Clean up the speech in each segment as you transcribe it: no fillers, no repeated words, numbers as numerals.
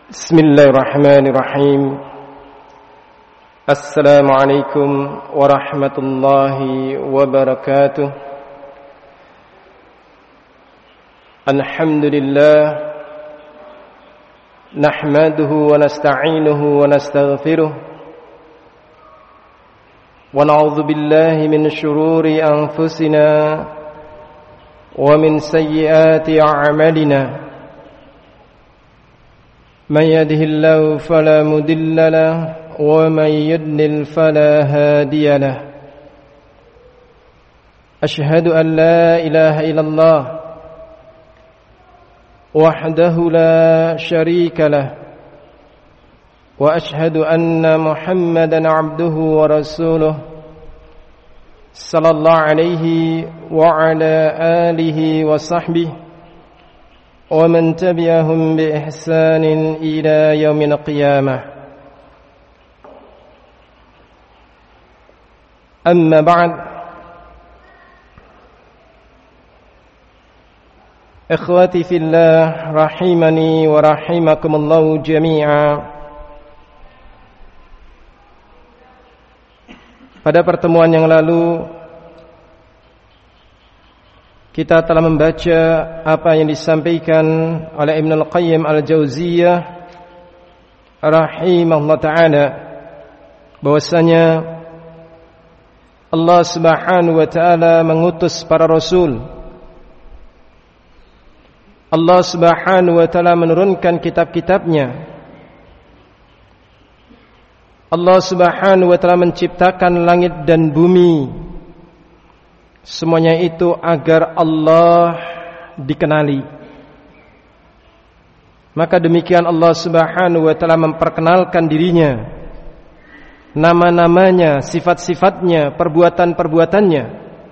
بسم الله الرحمن الرحيم. السلام عليكم ورحمة الله وبركاته. الحمد لله نحمده ونستعينه ونستغفره ونعوذ بالله من شرور أنفسنا ومن سيئات أعمالنا. من يهده الله فلا مضل له ومن يضلل فلا هادي له. أشهد أن لا إله إلا الله وحده لا شريك له وأشهد أن محمدا عبده ورسوله صلى الله عليه وعلى آله وصحبه ومن تبعهم بإحسان إلى يوم القيامة. أما بعد، إخوتي في الله رحمني ورحمكم الله جميعا. Pada pertemuan yang lalu kita telah membaca apa yang disampaikan oleh Ibnu Al-Qayyim Al-Jauziyah rahimahullah ta'ala, bahwasanya Allah Subhanahu wa ta'ala mengutus para rasul. Allah Subhanahu wa ta'ala menurunkan kitab-kitabnya. Allah Subhanahu wa ta'ala menciptakan langit dan bumi. Semuanya itu agar Allah dikenali. Maka demikian Allah Subhanahu wa ta'ala memperkenalkan dirinya, nama-namanya, sifat-sifatnya, perbuatan-perbuatannya.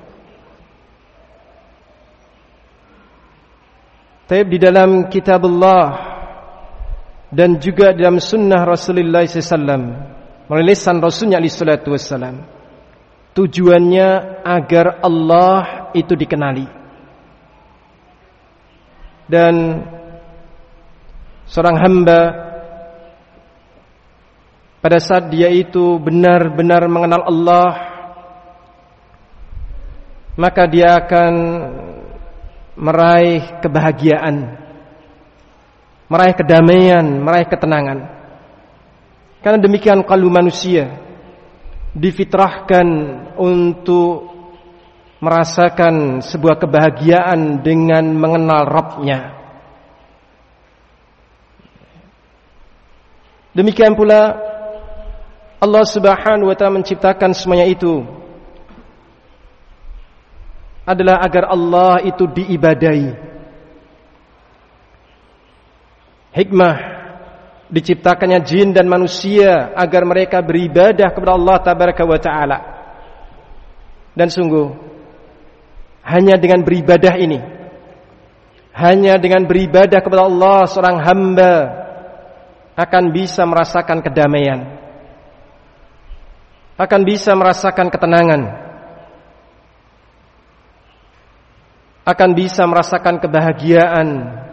Tapi di dalam kitab Allah dan juga dalam sunnah Rasulullah SAW melalui lisan Rasulnya alaihi salatu wassalam, tujuannya agar Allah itu dikenali. Dan seorang hamba pada saat dia itu benar-benar mengenal Allah, maka dia akan meraih kebahagiaan, meraih kedamaian, meraih ketenangan. Karena demikian kalbu manusia difitrahkan untuk merasakan sebuah kebahagiaan dengan mengenal Rabb-Nya. Demikian pula Allah Subhanahu wa ta'ala menciptakan semuanya itu adalah agar Allah itu diibadahi. Hikmah diciptakannya jin dan manusia agar mereka beribadah kepada Allah tabaraka wa ta'ala. Dan sungguh hanya dengan beribadah ini, hanya dengan beribadah kepada Allah, seorang hamba akan bisa merasakan kedamaian, akan bisa merasakan ketenangan, akan bisa merasakan kebahagiaan,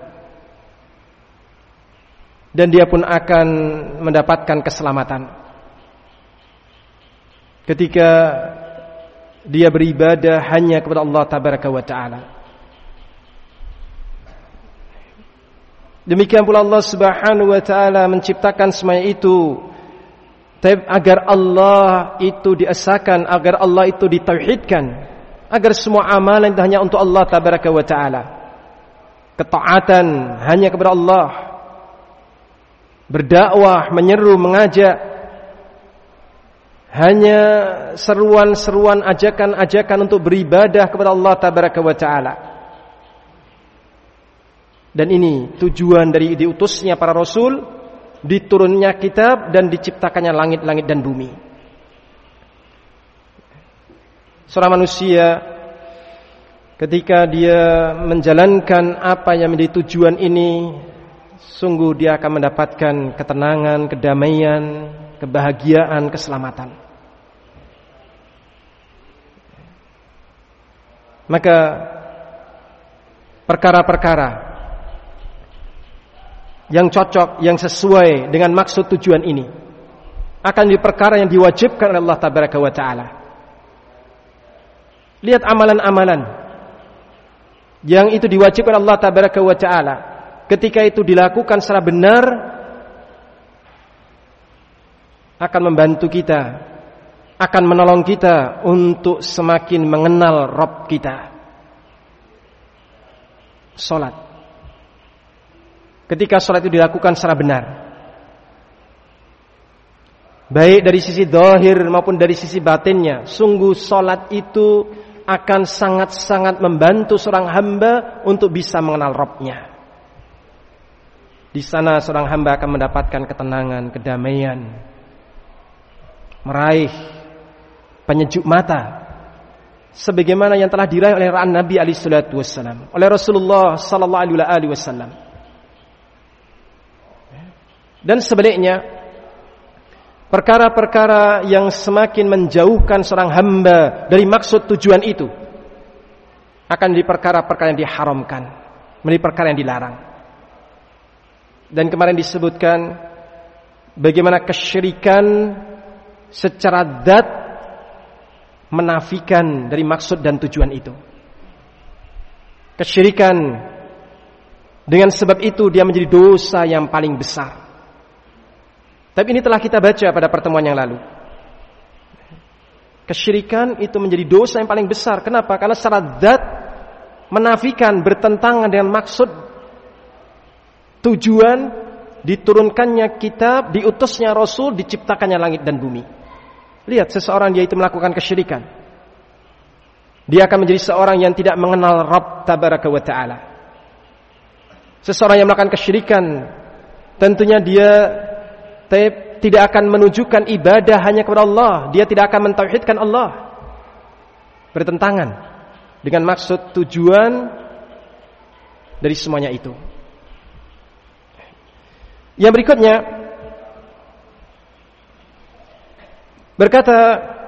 dan dia pun akan mendapatkan keselamatan ketika dia beribadah hanya kepada Allah tabaraka wa ta'ala. Demikian pula Allah Subhanahu wa ta'ala menciptakan semuanya itu agar Allah itu diesakan, agar Allah itu ditauhidkan, agar semua amalan itu hanya untuk Allah tabaraka wa ta'ala. Ketaatan hanya kepada Allah, berdakwah, menyeru, mengajak hanya seruan-seruan, ajakan-ajakan untuk beribadah kepada Allah tabaraka wa ta'ala. Dan ini tujuan dari diutusnya para rasul, diturunnya kitab, dan diciptakannya langit-langit dan bumi. Seorang manusia ketika dia menjalankan apa yang menjadi tujuan ini, sungguh dia akan mendapatkan ketenangan, kedamaian, kebahagiaan, keselamatan. Maka perkara-perkara yang cocok, yang sesuai dengan maksud tujuan ini. Akan di perkara yang diwajibkan oleh Allah Tabaraka wa Ta'ala. Lihat amalan-amalan yang itu diwajibkan Allah Tabaraka wa Ta'ala. Ketika itu dilakukan secara benar, akan membantu kita, akan menolong kita untuk semakin mengenal Rabb kita. Salat. Ketika salat itu dilakukan secara benar, baik dari sisi zahir maupun dari sisi batinnya, sungguh salat itu akan sangat-sangat membantu seorang hamba untuk bisa mengenal Rabb-Nya. Di sana seorang hamba akan mendapatkan ketenangan, kedamaian, meraih penyejuk mata, sebagaimana yang telah diraih oleh Nabi alaihi salatu wassalam, oleh Rasulullah sallallahu alaihi wasallam. Dan sebaliknya, perkara-perkara yang semakin menjauhkan seorang hamba dari maksud tujuan itu akan menjadi perkara-perkara yang diharamkan, menjadi perkara yang dilarang. Dan kemarin disebutkan bagaimana kesyirikan secara zat menafikan dari maksud dan tujuan itu. Kesyirikan dengan sebab itu dia menjadi dosa yang paling besar. Tapi ini telah kita baca pada pertemuan yang lalu. Kesyirikan itu menjadi dosa yang paling besar. Kenapa? Karena secara zat menafikan, bertentangan dengan maksud, tujuan diturunkannya kitab, diutusnya Rasul, diciptakannya langit dan bumi. Lihat, seseorang dia itu melakukan kesyirikan, dia akan menjadi seorang yang tidak mengenal Rabb Tabaraka wa Ta'ala. Seseorang yang melakukan kesyirikan, tentunya dia tidak akan menunjukkan ibadah hanya kepada Allah. Dia tidak akan mentauhidkan Allah. Bertentangan dengan maksud tujuan dari semuanya itu. Yang berikutnya, berkata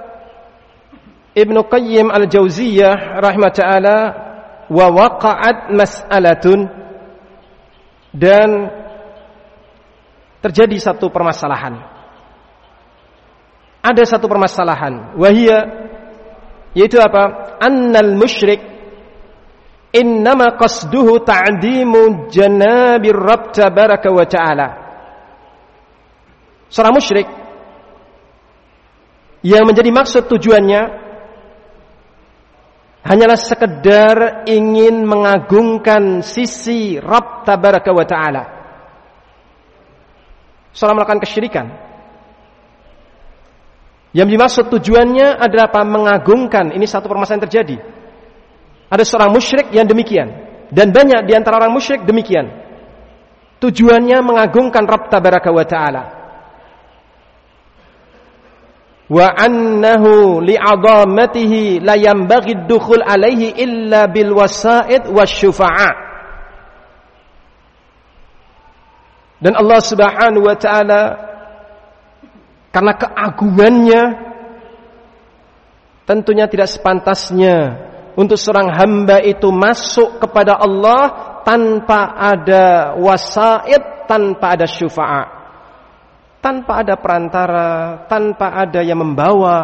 Ibnu Qayyim al-Jauziyah rahimah ta'ala, wa waqa'at mas'alatun, dan terjadi satu permasalahan. Ada satu permasalahan, wahia, yaitu apa? Annal musyrik innama qasduhu ta'dimu janabir Rabb tabaraka wa ta'ala. Seorang musyrik yang menjadi maksud tujuannya hanyalah sekedar ingin mengagungkan sisi Rabb tabaraka wa ta'ala. Seorang melakukan kesyirikan yang dimaksud tujuannya adalah apa? Mengagungkan. Ini satu permasalahan terjadi. Ada seorang musyrik yang demikian, dan banyak di antara orang musyrik demikian. Tujuannya mengagungkan Rabb tabaraka wa ta'ala. Wa annahu li'azamatihi la yanbaghi ad-dukhul alaihi illa bil wasa'id wasyufa'a. Dan Allah Subhanahu wa ta'ala karena keagungannya tentunya tidak sepantasnya untuk seorang hamba itu masuk kepada Allah tanpa ada wasaid, tanpa ada syufa'a, tanpa ada perantara, tanpa ada yang membawa.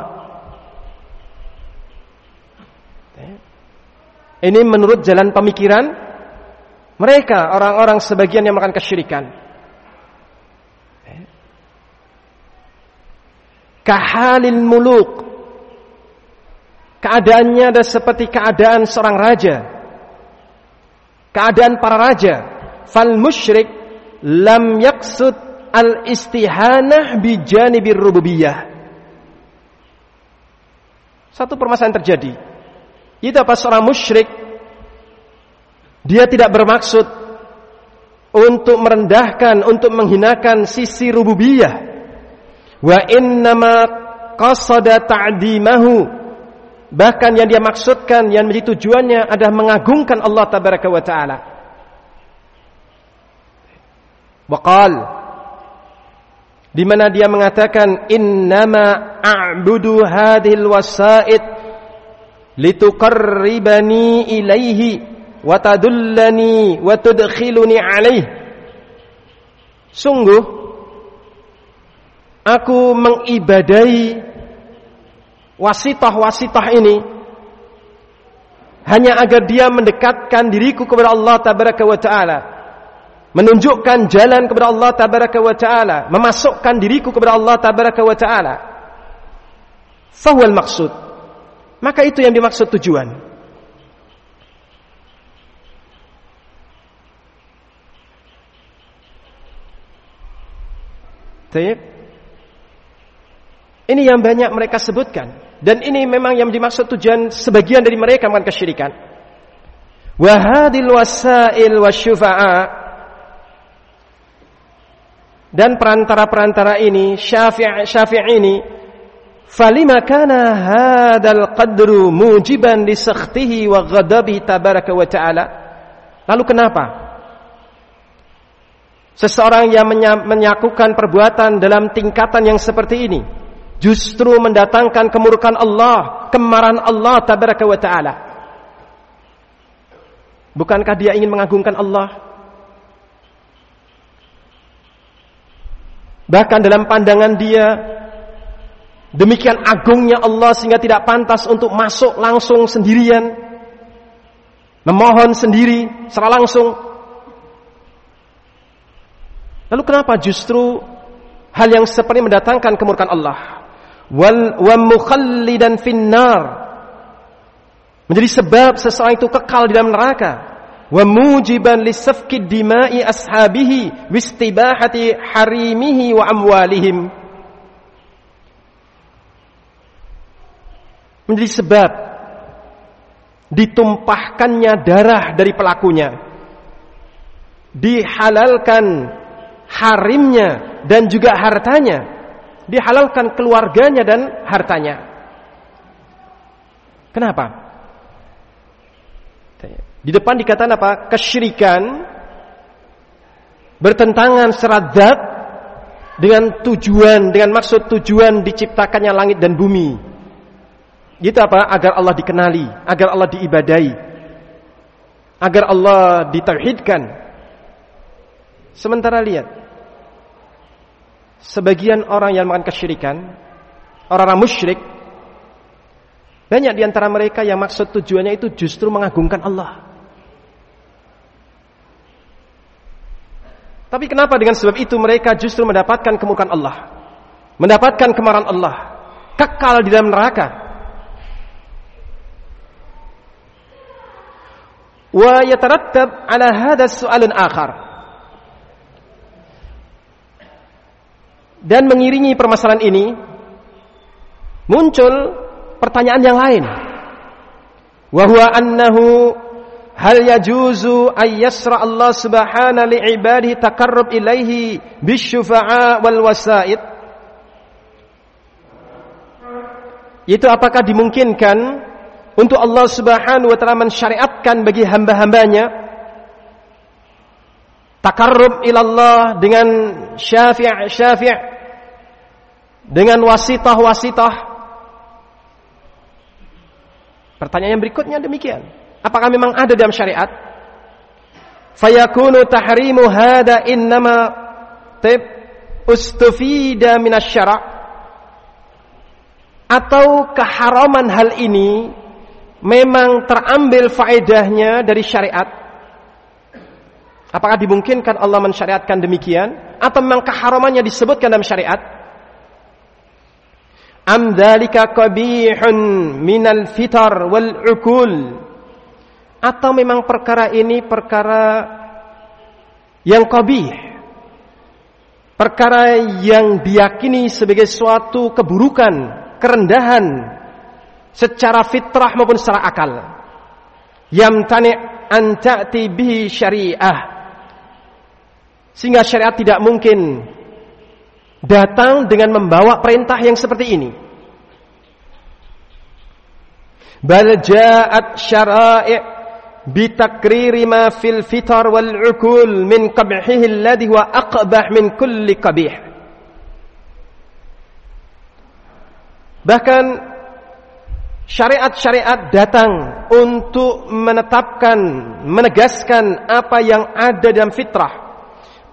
Ini menurut jalan pemikiran mereka, orang-orang sebagian yang melakukan kesyirikan. Kahalil muluk, keadaannya ada seperti keadaan seorang raja, keadaan para raja. Fal musyrik lam yaqsud al istihanah bi janibir rububiyah. Satu permasalahan terjadi. Itu apa? Seorang musyrik dia tidak bermaksud untuk merendahkan, untuk menghinakan sisi rububiyah. Wa innama qasada ta'dimahu, bahkan yang dia maksudkan, yang menjadi tujuannya adalah mengagungkan Allah tabaraka wa ta'ala. Wa qal, di mana dia mengatakan innama a'budu hadhil wasa'id lituqarribani ilaihi wa tadullani wa tudkhiluni alaihi. sungguh aku mengibadahi wasitah-wasitah ini hanya agar dia mendekatkan diriku kepada Allah tabaraka wa ta'ala, menunjukkan jalan kepada Allah tabaraka wa ta'ala, memasukkan diriku kepada Allah tabaraka wa ta'ala. Fahuwal maksud, maka itu yang dimaksud tujuan. Ini yang banyak mereka sebutkan, dan ini memang yang dimaksud tujuan sebagian dari mereka melakukan kesyirikan. Wa hadil wasail wasyufa'a, dan perantara-perantara ini, syafi' ini, falima kana hadal qadru mujiban li sakhtihi wa ghadabihi tabaraka wa ta'ala. Lalu kenapa seseorang yang menyakukan perbuatan dalam tingkatan yang seperti ini justru mendatangkan kemurkaan Allah, kemarahan Allah tabaraka wa ta'ala? Bukankah dia ingin mengagungkan Allah? Bahkan dalam pandangan dia demikian agungnya Allah sehingga tidak pantas untuk masuk langsung sendirian, memohon sendiri secara langsung. Lalu kenapa justru hal yang seperti mendatangkan kemurkaan Allah? Wa mukhallidan finnar, menjadi sebab seseorang itu kekal di dalam neraka. Wa mujiban lisafki dima'i ashabihi wistibahati harimihi wa amwalihim, menjadi sebab ditumpahkannya darah dari pelakunya, dihalalkan harimnya dan juga hartanya, dihalalkan keluarganya dan hartanya. Kenapa? Di depan dikatakan apa? Kesyirikan bertentangan secara zat dengan tujuan, dengan maksud tujuan diciptakannya langit dan bumi. Itu apa? Agar Allah dikenali, agar Allah diibadahi, agar Allah ditauhidkan. Sementara lihat, sebagian orang yang melakukan kesyirikan, orang-orang musyrik, banyak di antara mereka yang maksud tujuannya itu justru mengagungkan Allah. Tapi kenapa dengan sebab itu mereka justru mendapatkan kemurkaan Allah, mendapatkan kemarahan Allah, kekal di dalam neraka? Wa yatarattab ala hadha su'alun akhar, dan mengiringi permasalahan ini muncul pertanyaan yang lain. Wa huwa annahu hal yajuzu ay yasra Allah subhanahu li ibadihi taqarrub ilaihi bisyufa'a wal wasaid. Itu apakah dimungkinkan untuk Allah subhanahu wa ta'ala mensyariatkan bagi hamba-hambanya taqarrub ilallah dengan syafi', dengan wasitah-wasitah? Pertanyaan yang berikutnya demikian, apakah memang ada dalam syariat? Fayakunu tahrimu hada innama ustufida minasyara', atau keharaman hal ini memang terambil faedahnya dari syariat? Apakah dimungkinkan Allah mensyariatkan demikian, atau memang keharamannya disebutkan dalam syariat? Am dzalika qabihun minal fitar wal uqul, atau memang perkara ini perkara yang qabih, perkara yang diyakini sebagai suatu keburukan, kerendahan secara fitrah maupun secara akal, yamtani an ta'ti bihi syariah, sehingga syariat tidak mungkin datang dengan membawa perintah yang seperti ini. Bal ja'at syara'i' bitakriri ma fil fitar wal uqul min qabhihi alladhi wa aqbah min kulli qabih. Bahkan syariat-syariat datang untuk menetapkan, menegaskan apa yang ada dalam fitrah,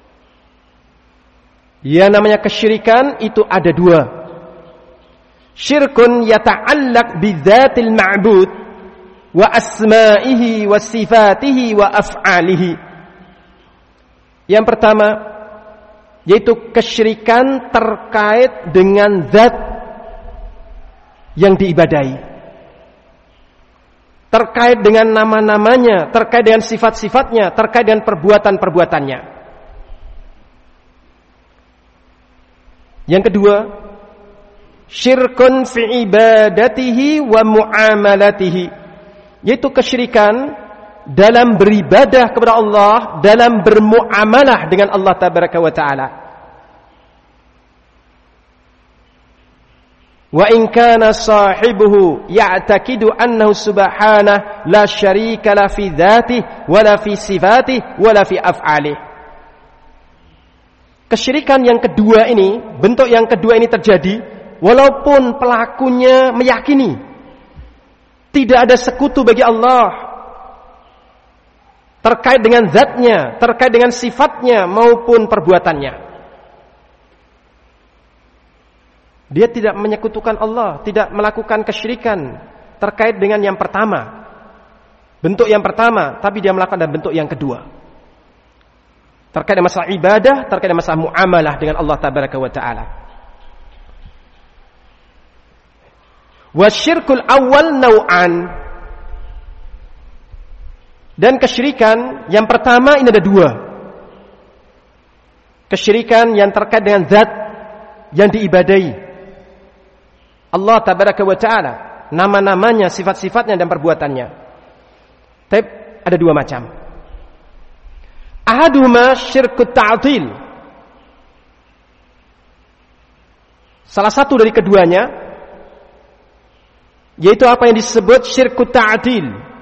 Yang namanya kesyirikan itu ada dua. Syirkun yata'allaq bidzatil ma'bud wa asma'ihi wa sifatihi wa af'alihi. Yang pertama yaitu kesyirikan terkait dengan zat yang diibadahi, terkait dengan nama-namanya, terkait dengan sifat-sifatnya, terkait dengan perbuatan-perbuatannya. Yang kedua, syirkun fi ibadatihi wa muamalatihi, yaitu kesyirikan dalam beribadah kepada Allah, dalam bermuamalah dengan Allah tabaraka wa taala. Wa in kana sahibuhu ya'taqidu annahu subhanahu la syarika la fi dzatihi wala fi sifatihi wala fi af'alihi. Kesyirikan yang kedua ini, bentuk yang kedua ini terjadi walaupun pelakunya meyakini tidak ada sekutu bagi Allah terkait dengan zatnya, terkait dengan sifatnya maupun perbuatannya. Dia tidak menyekutukan Allah, tidak melakukan kesyirikan terkait dengan yang pertama, bentuk yang pertama, tapi dia melakukan dalam bentuk yang kedua, terkait dengan masalah ibadah, terkait dengan masalah muamalah dengan Allah tabaraka wa ta'ala. Wasyirkul awal nau'an. Dan kesyirikan yang pertama ini ada dua. Kesyirikan yang terkait dengan zat yang diibadahi, Allah tabaraka wa ta'ala, nama-namanya, sifat-sifatnya dan perbuatannya. Tapi ada dua macam. Ahaduhuma syirkut ta'til. Salah satu dari keduanya yaitu apa yang disebut syirkut ta'til.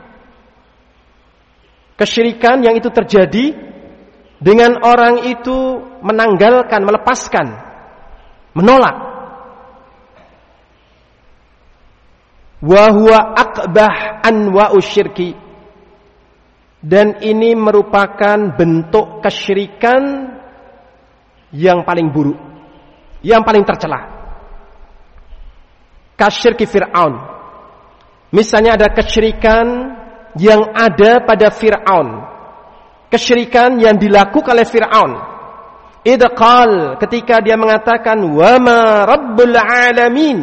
Kesyirikan yang itu terjadi dengan orang itu menanggalkan, melepaskan, menolak. Wa huwa aqbah anwa'u syirki. Dan ini merupakan bentuk kesyirikan yang paling buruk, yang paling tercela. Kasyirki Fir'aun. Misalnya ada kesyirikan yang ada pada Fir'aun, kesyirikan yang dilakukan oleh Fir'aun. Idza qal, ketika dia mengatakan wa ma rabbul alamin,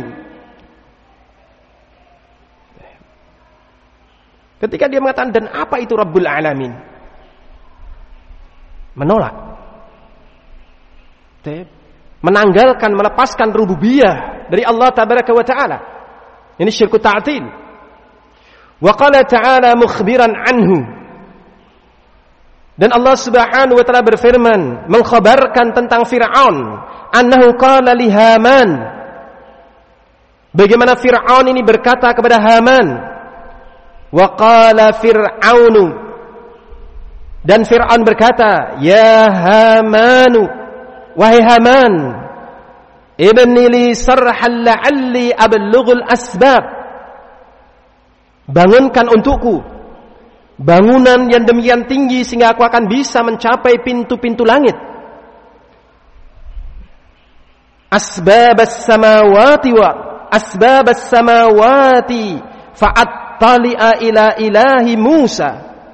ketika dia mengatakan dan apa itu rabbul alamin, menolak, menanggalkan, melepaskan rububiyah dari Allah tabaraka wa taala. Ini syirku ta'til. Wa qala ta'ala mukhbiran anhu, dan Allah subhanahu wa ta'ala berfirman mengkhabarkan tentang Fir'aun, annahu qala li Haman, bagaimana Fir'aun ini berkata kepada Haman. Wa qala Fir'aunu, dan Fir'aun berkata, ya Hamanu, wahai Haman, ibni li sarhan la'alli ablughul asbab, bangunkan untukku bangunan yang demikian tinggi sehingga aku akan bisa mencapai pintu-pintu langit. Asbabas samawati fa'attali'a ila ilahi Musa.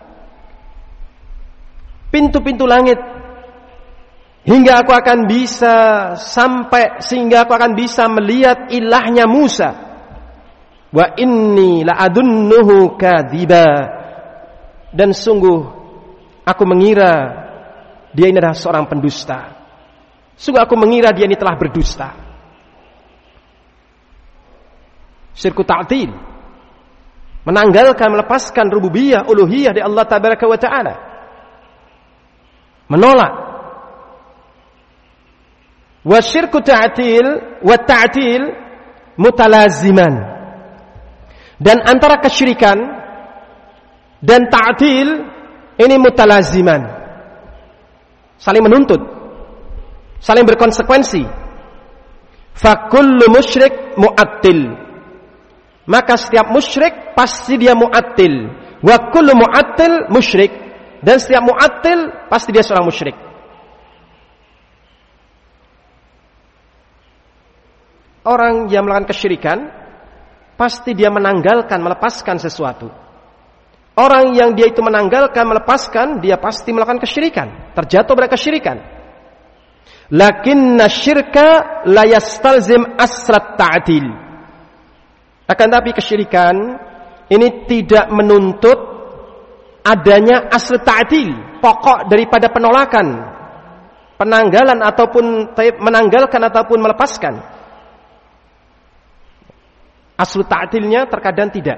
Pintu-pintu langit hingga aku akan bisa sampai, sehingga aku akan bisa melihat ilahnya Musa. Wa inni la'adunnuhu kadziba, dan sungguh aku mengira dia ini adalah seorang pendusta. Sungguh aku mengira dia ini telah berdusta. Syirku ta'til, menanggalkan, melepaskan rububiyah, uluhiyah dari Allah tabaraka wa ta'ala, menolak. Wa syirku ta'til wa ta'til mutalaziman, dan antara kesyirikan dan ta'til ini mutalaziman, saling menuntut, saling berkonsekuensi. Fa kullu musyrik mu'attil, maka setiap musyrik pasti dia mu'attil. Wa kullu mu'attil musyrik, dan setiap mu'attil pasti dia seorang musyrik. Orang yang melakukan kesyirikan pasti dia menanggalkan, melepaskan sesuatu. Orang yang dia itu menanggalkan, melepaskan, dia pasti melakukan kesyirikan, terjatuh pada kesyirikan. Lakinna syirka la yastalzim asrat ta'dil. Akan tapi kesyirikan ini tidak menuntut adanya asl ta'dil, pokok daripada penolakan, penanggalan ataupun menanggalkan ataupun melepaskan. Asl ta'dilnya terkadang tidak.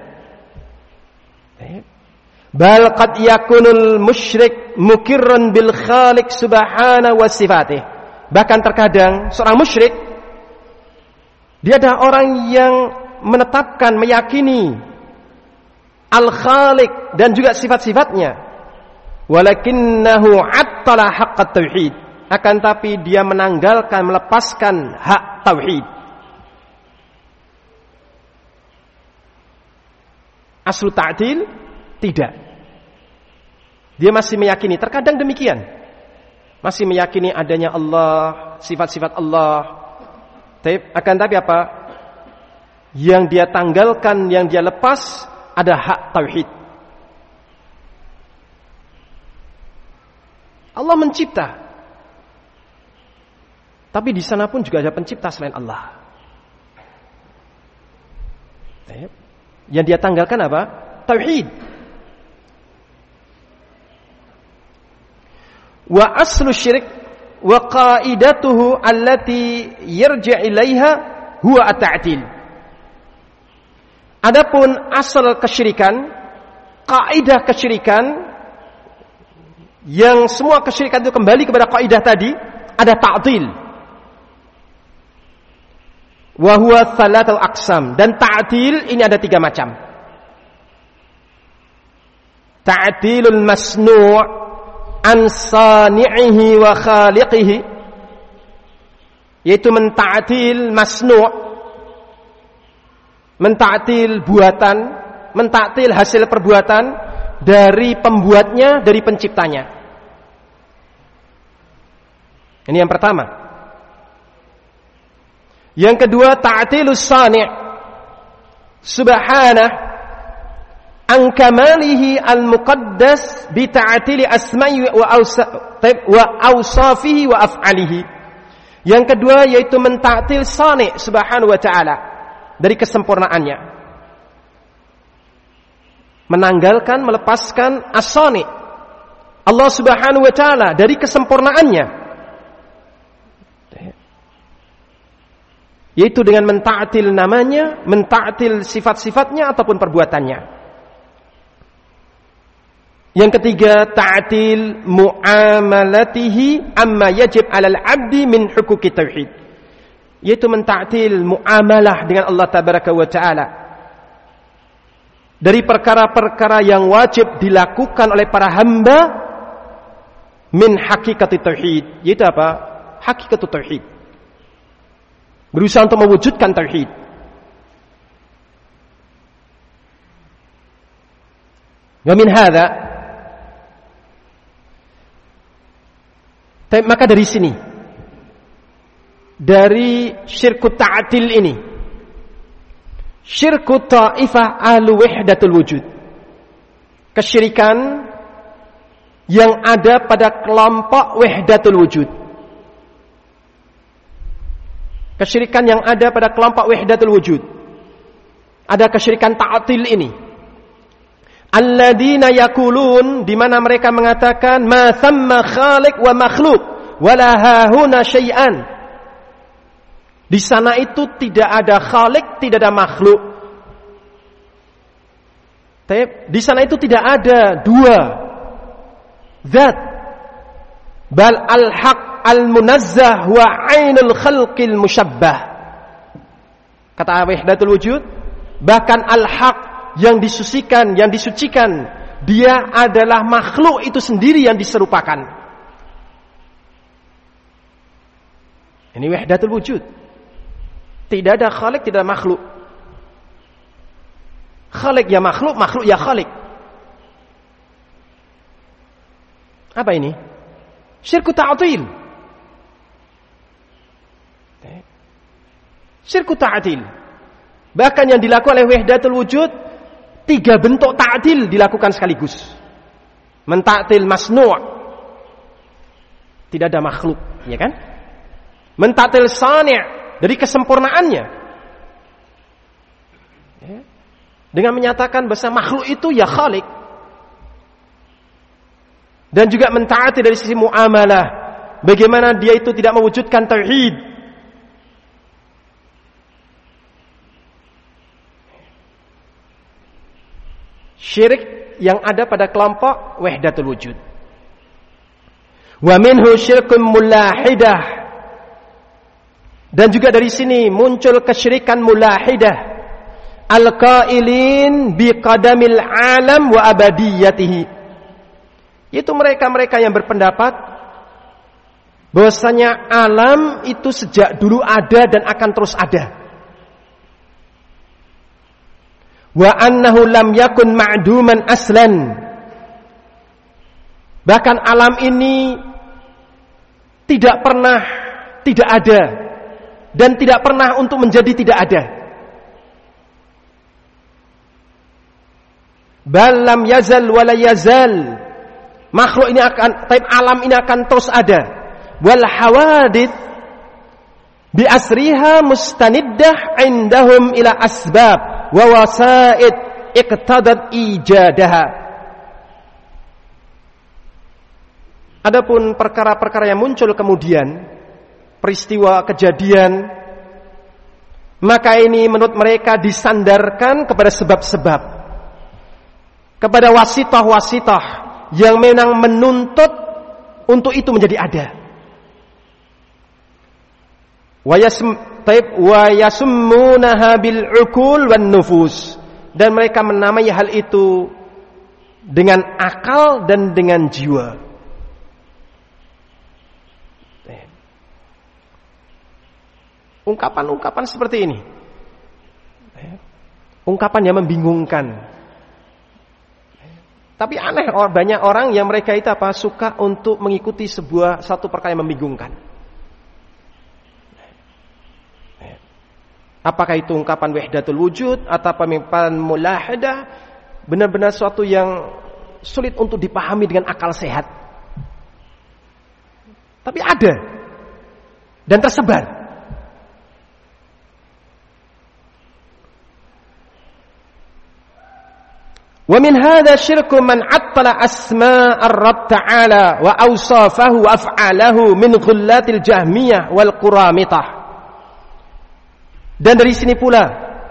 Bal qad yakunul musyrik mukirran bil khaliq subhanahu wa sifatih. Bahkan terkadang seorang musyrik dia ada orang yang menetapkan, meyakini al-khaliq dan juga sifat-sifatnya. Walakinnahu attala haqqat tauhid. Akan tapi dia menanggalkan, melepaskan hak tauhid. Aslu ta'dil tidak. Dia masih meyakini, terkadang demikian. Masih meyakini adanya Allah, sifat-sifat Allah. Akan tapi apa? Yang dia tanggalkan, yang dia lepas ada hak tauhid. Allah mencipta. Tapi di sana pun juga ada pencipta selain Allah. Yang dia tanggalkan apa? Tauhid. Wa aslu syirik wa qaidatuhu allati yarji' ilaiha huwa at-ta'til. Adapun asal kesyirikan, kaidah kesyirikan yang semua kesyirikan itu kembali kepada kaidah tadi, ada ta'til. Wa huwa thalatsul aqsam, dan ta'til ini ada 3 macam. Ta'tilul masnu' an sani'ihi wa khaliqihi, yaitu menta'til masnu', menta'til buatan, menta'til hasil perbuatan dari pembuatnya, dari penciptanya. Ini yang pertama. Yang kedua, ta'tilus sani' subhanah an kamalihi al-muqaddas bi ta'tili asma'i wa awsafihi wa af'alihi. Yang kedua yaitu menta'til sani' subhanahu wa ta'ala dari kesempurnaannya. Menanggalkan, melepaskan as-sani' Allah subhanahu wa ta'ala dari kesempurnaannya, yaitu dengan menta'til namanya, menta'til sifat-sifatnya ataupun perbuatannya. Yang ketiga, ta'til mu'amalatihi amma yajib 'alal 'abdi min huquqit tauhid, yaitu menta'til muamalah dengan Allah tabaraka wa ta'ala dari perkara-perkara yang wajib dilakukan oleh para hamba min hakikatit tauhid, yaitu apa? Hakikatut tauhid. Berusaha untuk mewujudkan tauhid. Wa min hadza, maka dari sini, dari syirkut ta'til ini, syirkut ta'ifah ahlu wahdatul wujud, kesyirikan yang ada pada kelompok wahdatul wujud. Kesyirikan yang ada pada kelompok wahdatul wujud. Ada kesyirikan ta'til ini. Alladzina yaqulun, di mana mereka mengatakan ma thamma khaliq wa makhluq wala hahuna syai'an. Di sana itu tidak ada khaliq, tidak ada makhluk. Di sana itu tidak ada dua zat. Bal al-haq al-munazzah wa ainul khalqil musyabbah. Kata wahdatul wujud, bahkan al-haq yang disucikan, yang disucikan, dia adalah makhluk itu sendiri yang diserupakan. Ini wahdatul wujud. Tidak ada khaliq, tidak ada makhluk. Khaliq ya makhluk, makhluk ya khaliq. Apa ini? Syirku ta'til. Syirku ta'til. Bahkan yang dilakukan oleh wahdatul wujud, 3 bentuk ta'til dilakukan sekaligus. Mentaktil masnu', tidak ada makhluk, ya kan? Mentaktil sani', dari kesempurnaannya. Ya. Dengan menyatakan bahwa makhluk itu ya khalik. Dan juga mentaati dari sisi muamalah, bagaimana dia itu tidak mewujudkan tauhid. Syirik yang ada pada kelompok wahdatul wujud. Wa minhu syirkun mulahidah. Dan juga dari sini muncul kesyirikan mulahidah. Al-qailin biqadamil alam wa abadiyatihi. Itu mereka-mereka yang berpendapat bahwasanya alam itu sejak dulu ada dan akan terus ada. Wa annahu lam yakun ma'duman aslan. Bahkan alam ini tidak pernah tidak ada dan tidak pernah untuk menjadi tidak ada. Bal lam yazal wa la yazal. Makhluk ini alam ini akan terus ada. Wal hawadith bi asriha mustaniddah indahum ila asbab wa wasaid iqtadat ijadaha. Adapun perkara-perkara yang muncul kemudian, peristiwa kejadian, maka ini menurut mereka disandarkan kepada sebab-sebab, kepada wasitah-wasitah yang memang menuntut untuk itu menjadi ada. Wa yasummunaha bil uqul wan nufus, dan mereka menamai hal itu dengan akal dan dengan jiwa. Ungkapan-ungkapan seperti ini, ungkapan yang membingungkan. Tapi aneh, banyak orang yang mereka itu suka untuk mengikuti satu perkara yang membingungkan. Apakah itu ungkapan wahdatul wujud atau pemimpanan mulahadah, benar-benar suatu yang sulit untuk dipahami dengan akal sehat. Tapi ada dan tersebar. Wa min hadha syirku man attala asma' ar-Rabb ta'ala wa awsafahu wa af'alahu min ghullatil Jahmiyah wal Quramitah. Dan dari sini pula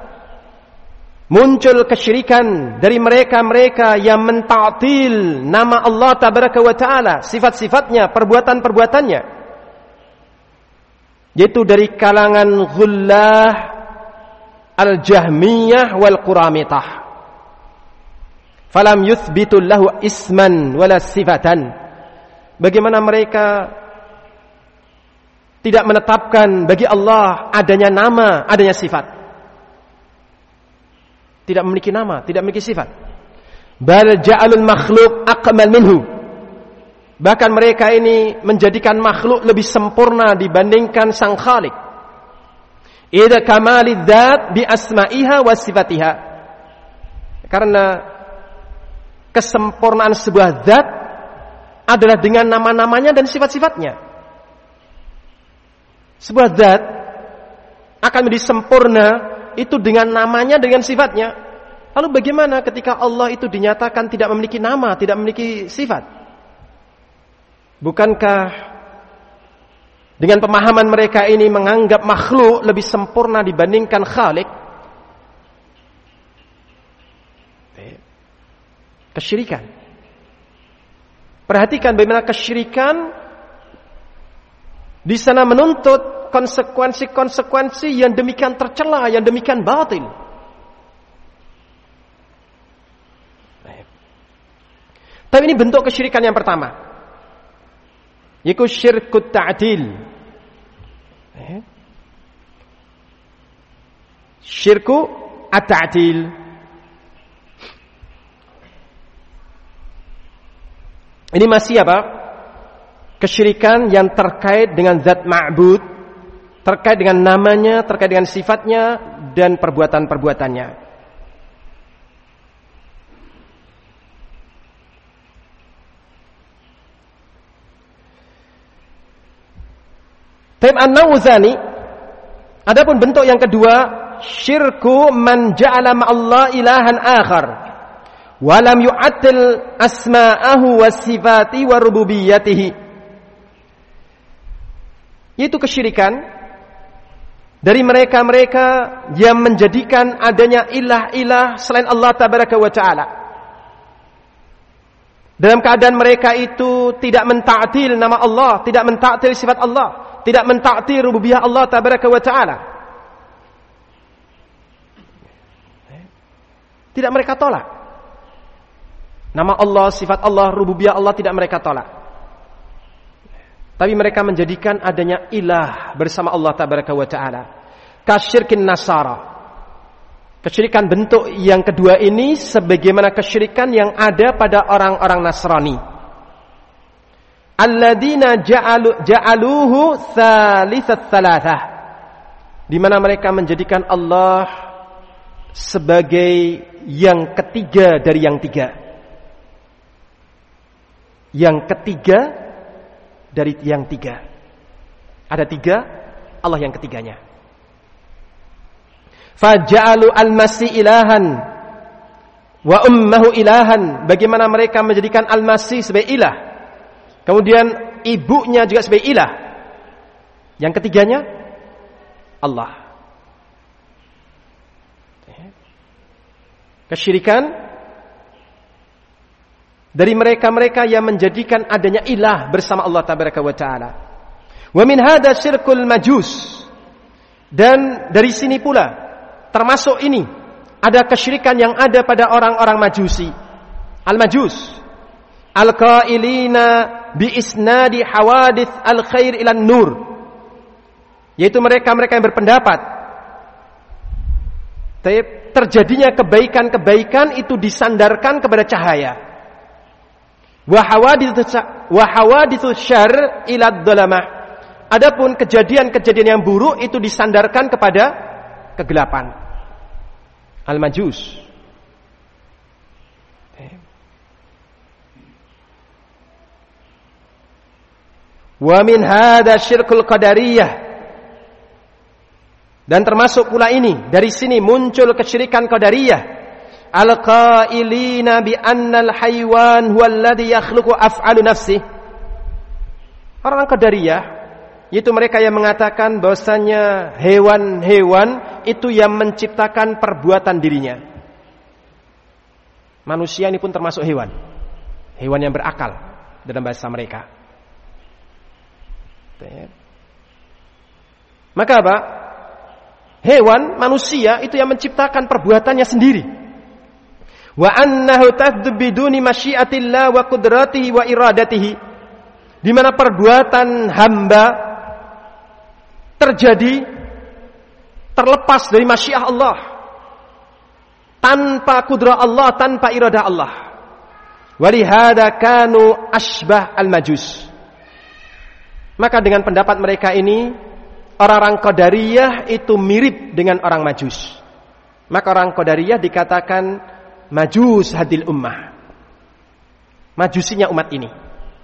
muncul kesyirikan dari mereka-mereka yang menta'til nama Allah tabaraka wa ta'ala, sifat-sifatnya, perbuatan-perbuatannya, yaitu dari kalangan ghullah al-Jahmiyah wal Quramitah. Falam yuthbitu lahu isman wala sifatan. Bagaimana mereka tidak menetapkan bagi Allah adanya nama, adanya sifat. Tidak memiliki nama, tidak memiliki sifat. Bal ja'alul makhluk akmal minhu. Bahkan mereka ini menjadikan makhluk lebih sempurna dibandingkan sang Khalik. Idza kamalid dzat bi asma'iha wa sifatiha. Karena kesempurnaan sebuah zat adalah dengan nama-namanya dan sifat-sifatnya. Sebuah zat akan menjadi sempurna itu dengan namanya, dengan sifatnya. Lalu bagaimana ketika Allah itu dinyatakan tidak memiliki nama, tidak memiliki sifat? Bukankah dengan pemahaman mereka ini menganggap makhluk lebih sempurna dibandingkan Khalik? Kesyirikan. Perhatikan bagaimana kesyirikan di sana menuntut konsekuensi-konsekuensi yang demikian tercela, yang demikian batil. Tapi ini bentuk kesyirikan yang pertama, yaitu syirkut ta'til. Syirku at-ta'til. Ini masih apa? Kesyirikan yang terkait dengan zat ma'bud terkait dengan namanya, terkait dengan sifatnya dan perbuatan-perbuatannya. Taib An-Nawzani, adapun bentuk yang kedua, syirku man ja'ala ma'allah ilahan akhar wa lam yu'attil asma'ahu wa sifati wa rububiyyatihi, yaitu kesyirikan dari mereka-mereka yang menjadikan adanya ilah-ilah selain Allah tabaraka wa ta'ala, dalam keadaan mereka itu tidak mentaktil nama Allah, tidak mentaktil sifat Allah, tidak mentaktil rububiyah Allah tabaraka wa ta'ala. Tidak mereka tolak nama Allah, sifat Allah, rububiyah Allah, tidak mereka tolak. Tapi mereka menjadikan adanya ilah bersama Allah tabaraka wa ta'ala. Kasyirkin Nasara. Kesyirikan bentuk yang kedua ini sebagaimana kesyirikan yang ada pada orang-orang Nasrani. Alladzina ja'aluhu tsalitsat tsalatsah, di mana mereka menjadikan Allah sebagai yang ketiga dari yang tiga. Yang ketiga dari yang tiga. Ada tiga, Allah yang ketiganya. Faja'alu al-Masih ilahan wa ummuhu ilahan. Bagaimana mereka menjadikan Al-Masih sebagai ilah, kemudian ibunya juga sebagai ilah. Yang ketiganya Allah. Kesyirikan dari mereka-mereka yang menjadikan adanya ilah bersama Allah tabaraka wa ta'ala. Wa min hadza syirkul majus. Dan dari sini pula termasuk ini ada kesyirikan yang ada pada orang-orang Majusi. Al-Majus al-qailina bi isnadi hawadits al-khair ila nur, yaitu mereka-mereka yang berpendapat terjadinya kebaikan-kebaikan itu disandarkan kepada cahaya. Wa hawaditsus syarr ila dhalamah. Adapun kejadian-kejadian yang buruk itu disandarkan kepada kegelapan. Al-Majus. Wa min hadza syirkul qadariyah. Dan termasuk pula ini, dari sini muncul kesyirikan qadariyah. Al-qailina bi annal haywan huwa alladhi yakhluqu af'alu nafsi. Orang qadariyah, yaitu mereka yang mengatakan bahwasanya hewan-hewan itu yang menciptakan perbuatan dirinya. Manusia ini pun termasuk hewan. Hewan yang berakal dalam bahasa mereka. Maka apa? Hewan, manusia itu yang menciptakan perbuatannya sendiri. Wa annahu tasdub biduni masyiatillah wa qudratihi wa iradatihi. Di mana perbuatan hamba terjadi terlepas dari masyiah Allah, tanpa kudrah Allah, tanpa iradah Allah. Walihada kanu asbah al-majus. Maka dengan pendapat mereka ini, orang-orang Qadariyah itu mirip dengan orang Majus. Maka orang Qadariyah dikatakan Majus hadil ummah, majusinya umat ini.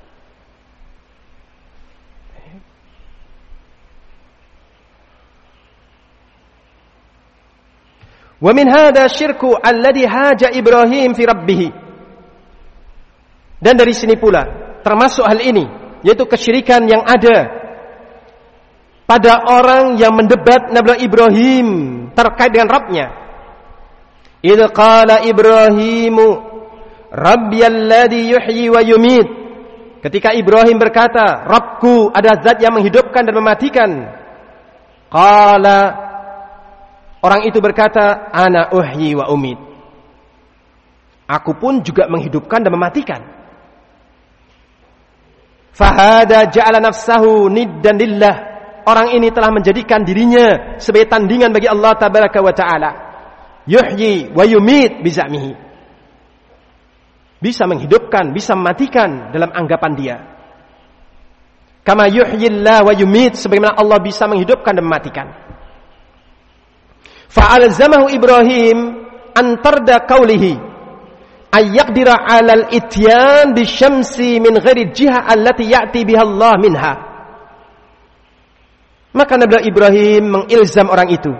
Wa min hadha syirku alladhi haja Ibrahim fi rabbih. Dan dari sini pula termasuk hal ini, yaitu kesyirikan yang ada pada orang yang mendebat Nabi Ibrahim terkait dengan Rabbnya. Idz qala Ibrahimu Rabbiyalladzi yuhyi wa yumit. Ketika Ibrahim berkata, Rabbku ada zat yang menghidupkan dan mematikan. Qala, orang itu berkata, ana uhyi wa umit. Aku pun juga menghidupkan dan mematikan. Fahada ja'ala nafsahu niddan lillah. Orang ini telah menjadikan dirinya sebagai tandingan bagi Allah tabaraka wa ta'ala. Yuhyi wa yumit bizamihi. Bisa menghidupkan, bisa mematikan dalam anggapan dia. Kama yuhyillah wa yumit, sebagaimana Allah bisa menghidupkan dan mematikan. Fa'alzamahu Ibrahim an tarda qawlihi ayyaqdira 'alal ityan bisyamsi min ghairi jihah allati ya'ti biha Allah minha. Maka Nabi Ibrahim mengilzam orang itu.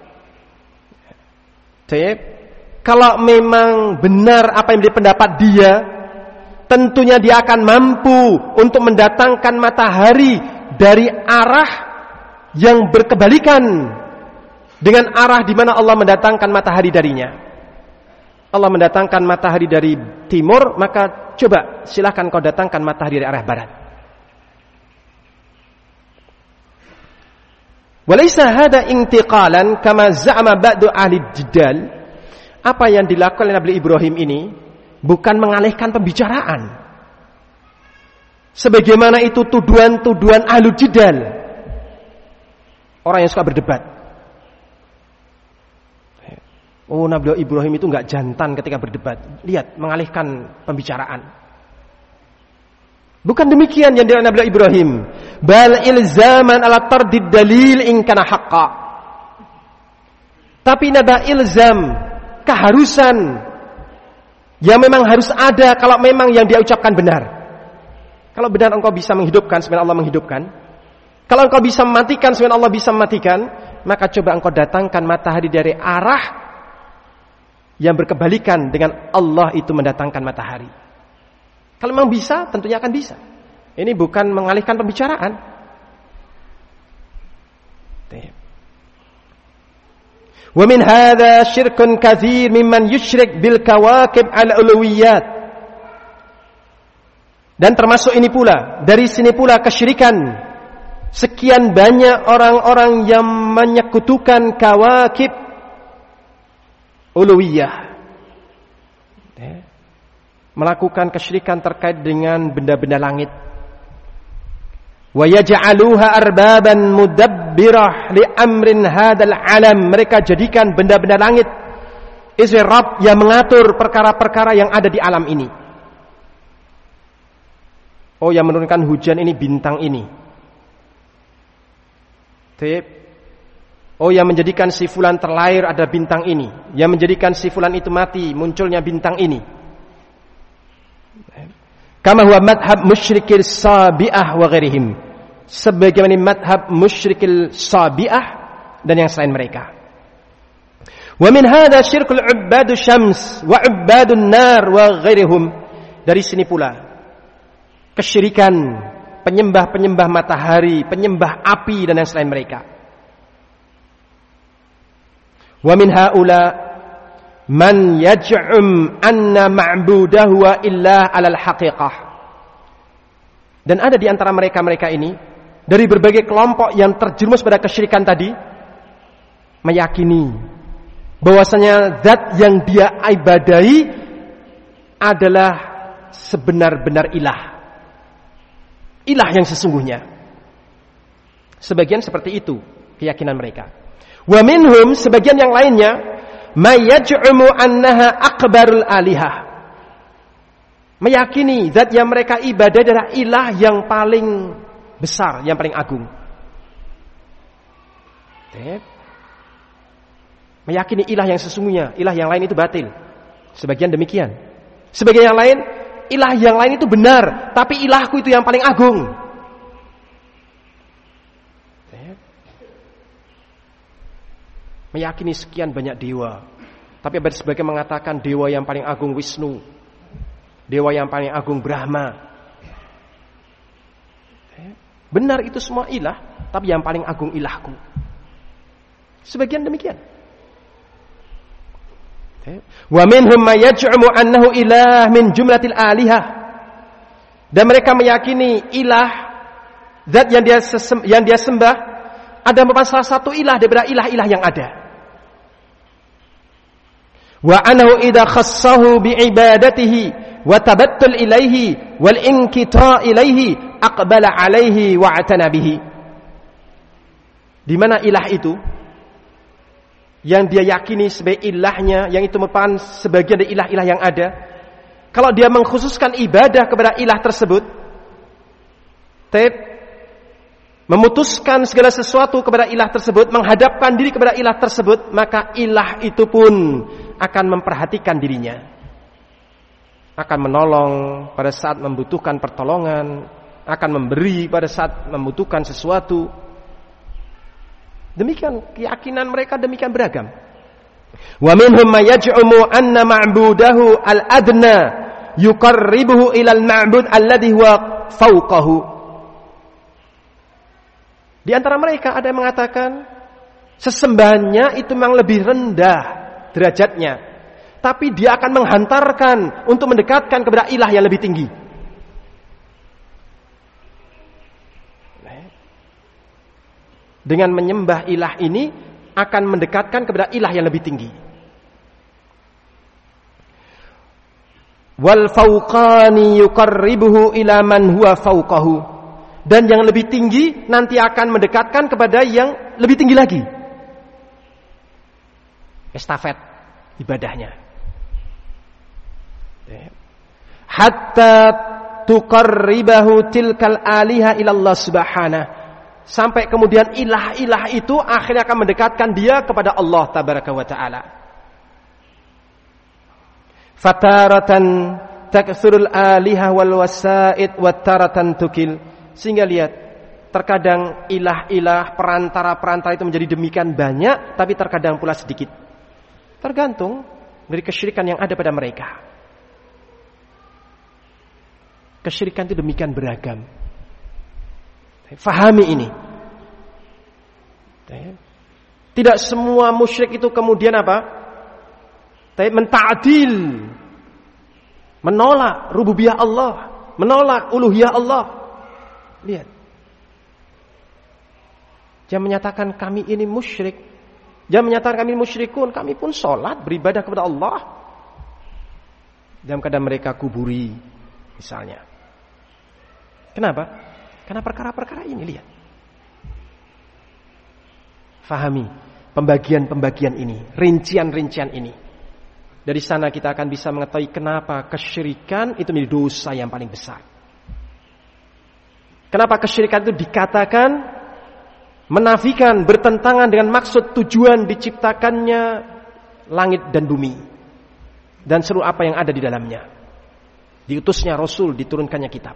Kalau memang benar apa yang menjadi pendapat dia, tentunya dia akan mampu untuk mendatangkan matahari dari arah yang berkebalikan dengan arah di mana Allah mendatangkan matahari darinya. Allah mendatangkan matahari dari timur, maka coba silakan kau datangkan matahari dari arah barat. Walaysa hada intiqalan kama za'ama ba'du ahli jidal. Apa yang dilakukan oleh Nabi Ibrahim ini bukan mengalihkan pembicaraan. Sebagaimana itu tuduhan-tuduhan ahli jidal. Orang yang suka berdebat. Oh, Nabi Ibrahim itu enggak jantan ketika berdebat. Lihat, mengalihkan pembicaraan. Bukan demikian yang dilakukan Nabi Ibrahim. Bal ilzaman ala tardid dalil in kana haqqa. Tapi nada ilzam, keharusan yang memang harus ada kalau memang yang dia ucapkan benar. Kalau benar engkau bisa menghidupkan sebagaimana Allah menghidupkan. Kalau engkau bisa mematikan sebagaimana Allah bisa mematikan, maka coba engkau datangkan matahari dari arah yang berkebalikan dengan Allah itu mendatangkan matahari. Kalau memang bisa, tentunya akan bisa. Ini bukan mengalihkan pembicaraan. Wa min hadza syirkun katsir mimman yusyrik bil kawakib al uluwiyat. Dan termasuk ini pula, dari sini pula kesyirikan sekian banyak orang-orang yang menyekutukan kawakib uluwiyah. Melakukan kesyirikan terkait dengan benda-benda langit. Wa yaj'aluha arbaban mudabbirah li amrin hadzal alam. Mereka jadikan benda-benda langit istri Rabb yang mengatur perkara-perkara yang ada di alam ini. Oh, yang menurunkan hujan ini bintang ini. Oh, yang menjadikan si fulan terlahir ada bintang ini. Yang menjadikan si fulan itu mati munculnya bintang ini. Kama huwa madhab musyrikil sabi'ah wa ghairihim. Sebagaimana madhab musyrikil sabi'ah dan yang selain mereka. Wa min hadha syirkul ubbadu syams wa ubbadun nar wa ghairihum. Dari sini pula kesyirikan penyembah-penyembah matahari, penyembah api dan yang selain mereka. Wa min haula man yaj'um anna ma'budahu wa illah 'alal haqiqah. Dan ada di antara mereka-mereka ini dari berbagai kelompok yang terjerumus pada kesyirikan tadi meyakini bahwasanya zat yang dia ibadahi adalah sebenar-benar ilah. Ilah yang sesungguhnya. Sebagian seperti itu keyakinan mereka. Wa minhum, sebagian yang lainnya, mayaj'umu annaha akbarul alihah. Meyakini zat yang mereka ibadah adalah ilah yang paling besar, yang paling agung. Meyakini ilah yang sesungguhnya, ilah yang lain itu batil. Sebagian demikian. Sebagian yang lain, ilah yang lain itu benar, tapi ilahku itu yang paling agung. Meyakini sekian banyak dewa, tapi ada sebagian mengatakan dewa yang paling agung Wisnu, dewa yang paling agung Brahma. Benar itu semua ilah, tapi yang paling agung ilahku. Sebagian demikian. Wa minhum may yaj'umu annahu ilah min jumlatil alihah. Dan mereka meyakini ilah zat yang dia sembah ada merupakan salah satu ilah daripada ilah-ilah yang ada. Wa annahu idza khassahu bi ibadatihi wa tabattul ilaihi wal inqita ilaihi aqbala alaihi wa atana bihi. Di mana ilah itu yang dia yakini sebagai ilahnya, yang itu merupakan sebagian dari ilah-ilah yang ada, kalau dia mengkhususkan ibadah kepada ilah tersebut, memutuskan segala sesuatu kepada ilah tersebut, menghadapkan diri kepada ilah tersebut, maka ilah itu pun akan memperhatikan dirinya, akan menolong pada saat membutuhkan pertolongan, akan memberi pada saat membutuhkan sesuatu. Demikian keyakinan mereka, demikian beragam. Wa minhum may yaj'umu anna ma'budahu al-adna yuqarribuhu ila al-ma'bud alladhi huwa fawqahu. Di antara mereka ada yang mengatakan sesembahannya itu memang lebih rendah derajatnya, tapi dia akan menghantarkan untuk mendekatkan kepada ilah yang lebih tinggi. Dengan menyembah ilah ini akan mendekatkan kepada ilah yang lebih tinggi. Wal fawqani yuqarribuhu ila man huwa fawqahu. Dan yang lebih tinggi nanti akan mendekatkan kepada yang lebih tinggi lagi. Estafet ibadahnya. Hatta tuqarribahu tilkal aliha ila Allah subhanahu. Sampai kemudian ilah-ilah itu akhirnya akan mendekatkan dia kepada Allah tabaraka wa ta'ala. Fataratan takthurul aliha wal wasa'id wa taratan tukil. Sehingga lihat, terkadang ilah-ilah perantara-perantara itu menjadi demikian banyak, tapi terkadang pula sedikit. Tergantung dari kesyirikan yang ada pada mereka. Kesyirikan itu demikian beragam. Fahami ini. Tidak semua musyrik itu kemudian apa? Menta'dil, menolak rububiyah Allah, menolak uluhiyah Allah. Lihat. Jangan menyatakan kami ini musyrik. Jangan menyatakan kami musyrikun. Kami pun sholat, beribadah kepada Allah. Dalam keadaan mereka kuburi, misalnya. Kenapa? Karena perkara-perkara ini, lihat. Fahami pembagian-pembagian ini, rincian-rincian ini. Dari sana kita akan bisa mengetahui kenapa kesyirikan itu menjadi dosa yang paling besar. Kenapa kesyirikan itu dikatakan menafikan, bertentangan dengan maksud tujuan diciptakannya langit dan bumi dan seluruh apa yang ada di dalamnya. Diutusnya Rasul, diturunkannya kitab.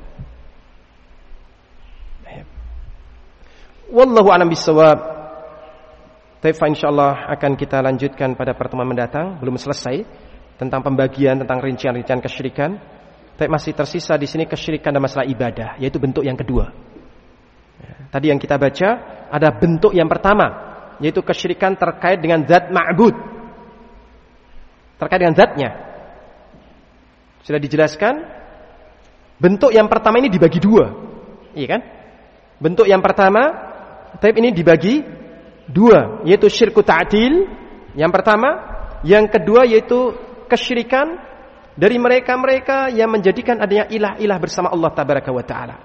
Wallahu a'lam bishawab. Insyaallah akan kita lanjutkan pada pertemuan mendatang. Belum selesai tentang pembagian, tentang rincian-rincian kesyirikan. Tapi masih tersisa di sini kesyirikan dan masalah ibadah, yaitu bentuk yang kedua. Tadi yang kita baca ada bentuk yang pertama, yaitu kesyirikan terkait dengan zat ma'bud, terkait dengan zatnya. Sudah dijelaskan. Bentuk yang pertama ini dibagi dua, iya kan? Bentuk yang pertama, tapi ini dibagi dua, yaitu syirku ta'til. Yang pertama, yang kedua yaitu kesyirikan dari mereka-mereka yang menjadikan adanya ilah-ilah bersama Allah tabaraka wa ta'ala.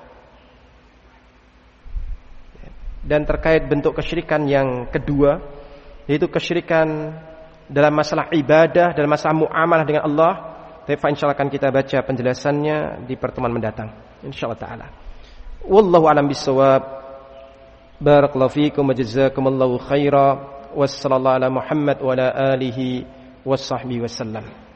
Dan terkait bentuk kesyirikan yang kedua, yaitu kesyirikan dalam masalah ibadah, dalam masalah muamalah dengan Allah. Insyaallah akan kita baca penjelasannya di pertemuan mendatang, insyaallah taala. Wallahu a'lam bishawab. Barakallahu fiikum wa jazakumullahu khaira. Wassallallahu ala Muhammad wa ala alihi washabbihi wasallam.